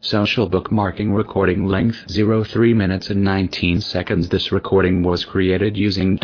Social bookmarking recording length 03 minutes and 19 seconds. This recording was created using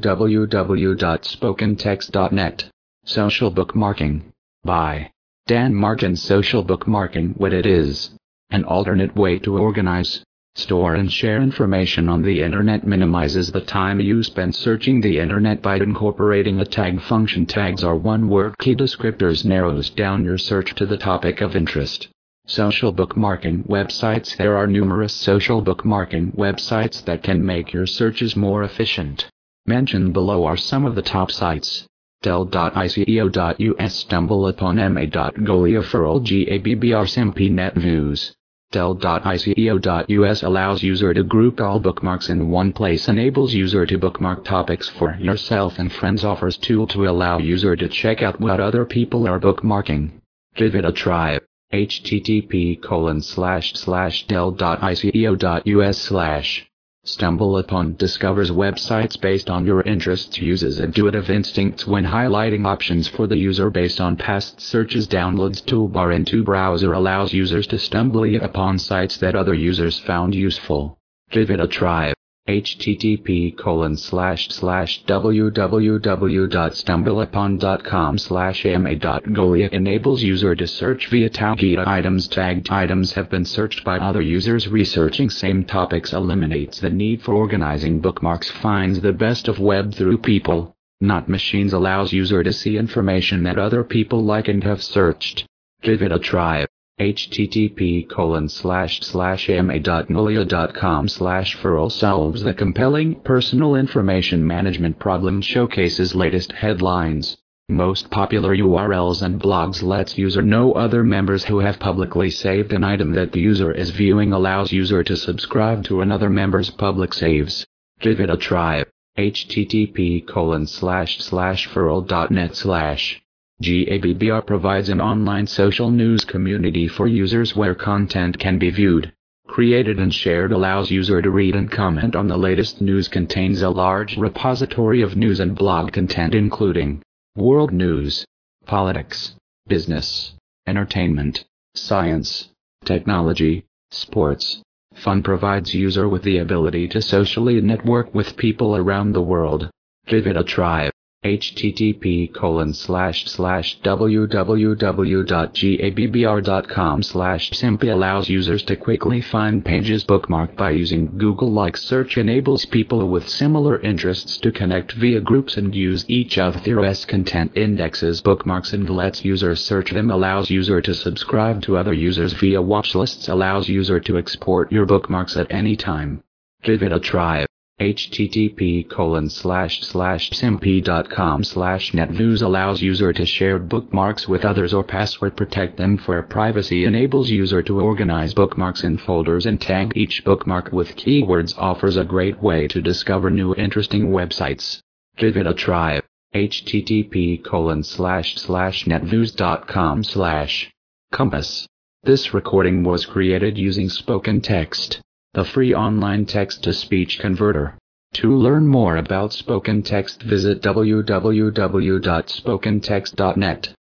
www.spokentext.net. Social bookmarking by Dan Martin. Social bookmarking, what it is: an alternate way to organize, store and share information on the internet. Minimizes the time you spend searching the internet by incorporating a tag function. Tags are one-word key descriptors. Narrows down your search to the topic of interest. Social bookmarking websites. There are numerous social bookmarking websites that can make your searches more efficient. Mentioned below are some of the top sites: Dell.ico.us, StumbleUpon, Ma.Golia, Furl, Gabbr, Simpy, NetNews. Dell.ico.us allows user to group all bookmarks in one place, enables user to bookmark topics for yourself and friends, offers tool to allow user to check out what other people are bookmarking. Give it a try. http://dell.ico.us/ StumbleUpon discovers websites based on your interests, uses intuitive instincts when highlighting options for the user based on past searches. Downloads toolbar into browser allows users to stumble upon sites that other users found useful. Give it a try. http://www.stumbleupon.com/ma.golia enables user to search via tagged items. Tagged items have been searched by other users researching same topics. Eliminates the need for organizing bookmarks. Finds the best of web through people, not machines. Allows user to see information that other people like and have searched. Give it a try. http://ma.golia.com/furl solves the compelling personal information management problem. Showcases latest headlines, most popular URLs and blogs. Lets user know other members who have publicly saved an item that the user is viewing. Allows user to subscribe to another member's public saves. Give it a try. http://furl.net/Gabbr provides an online social news community for users where content can be viewed, created and shared. Allows user to read and comment on the latest news. Contains a large repository of news and blog content including world news, politics, business, entertainment, science, technology, sports, fun. Provides user with the ability to socially network with people around the world. Give it a try. http://www.gabbr.com/simpy allows users to quickly find pages bookmarked by using Google-like search. Enables people with similar interests to connect via groups and use each other's content. Indexes bookmarks and lets users search them. Allows user to subscribe to other users via watchlists. Allows user to export your bookmarks at any time. Give it a try. http://simpy.com/netnews allows user to share bookmarks with others or password protect them for privacy. Enables user to organize bookmarks in folders and tag each bookmark with keywords. Offers a great way to discover new interesting websites. Give it a try. http://netnews.com/compass. This recording was created using Spoken Text, the free online text-to-speech converter. To learn more about Spoken Text, visit www.spokentext.net.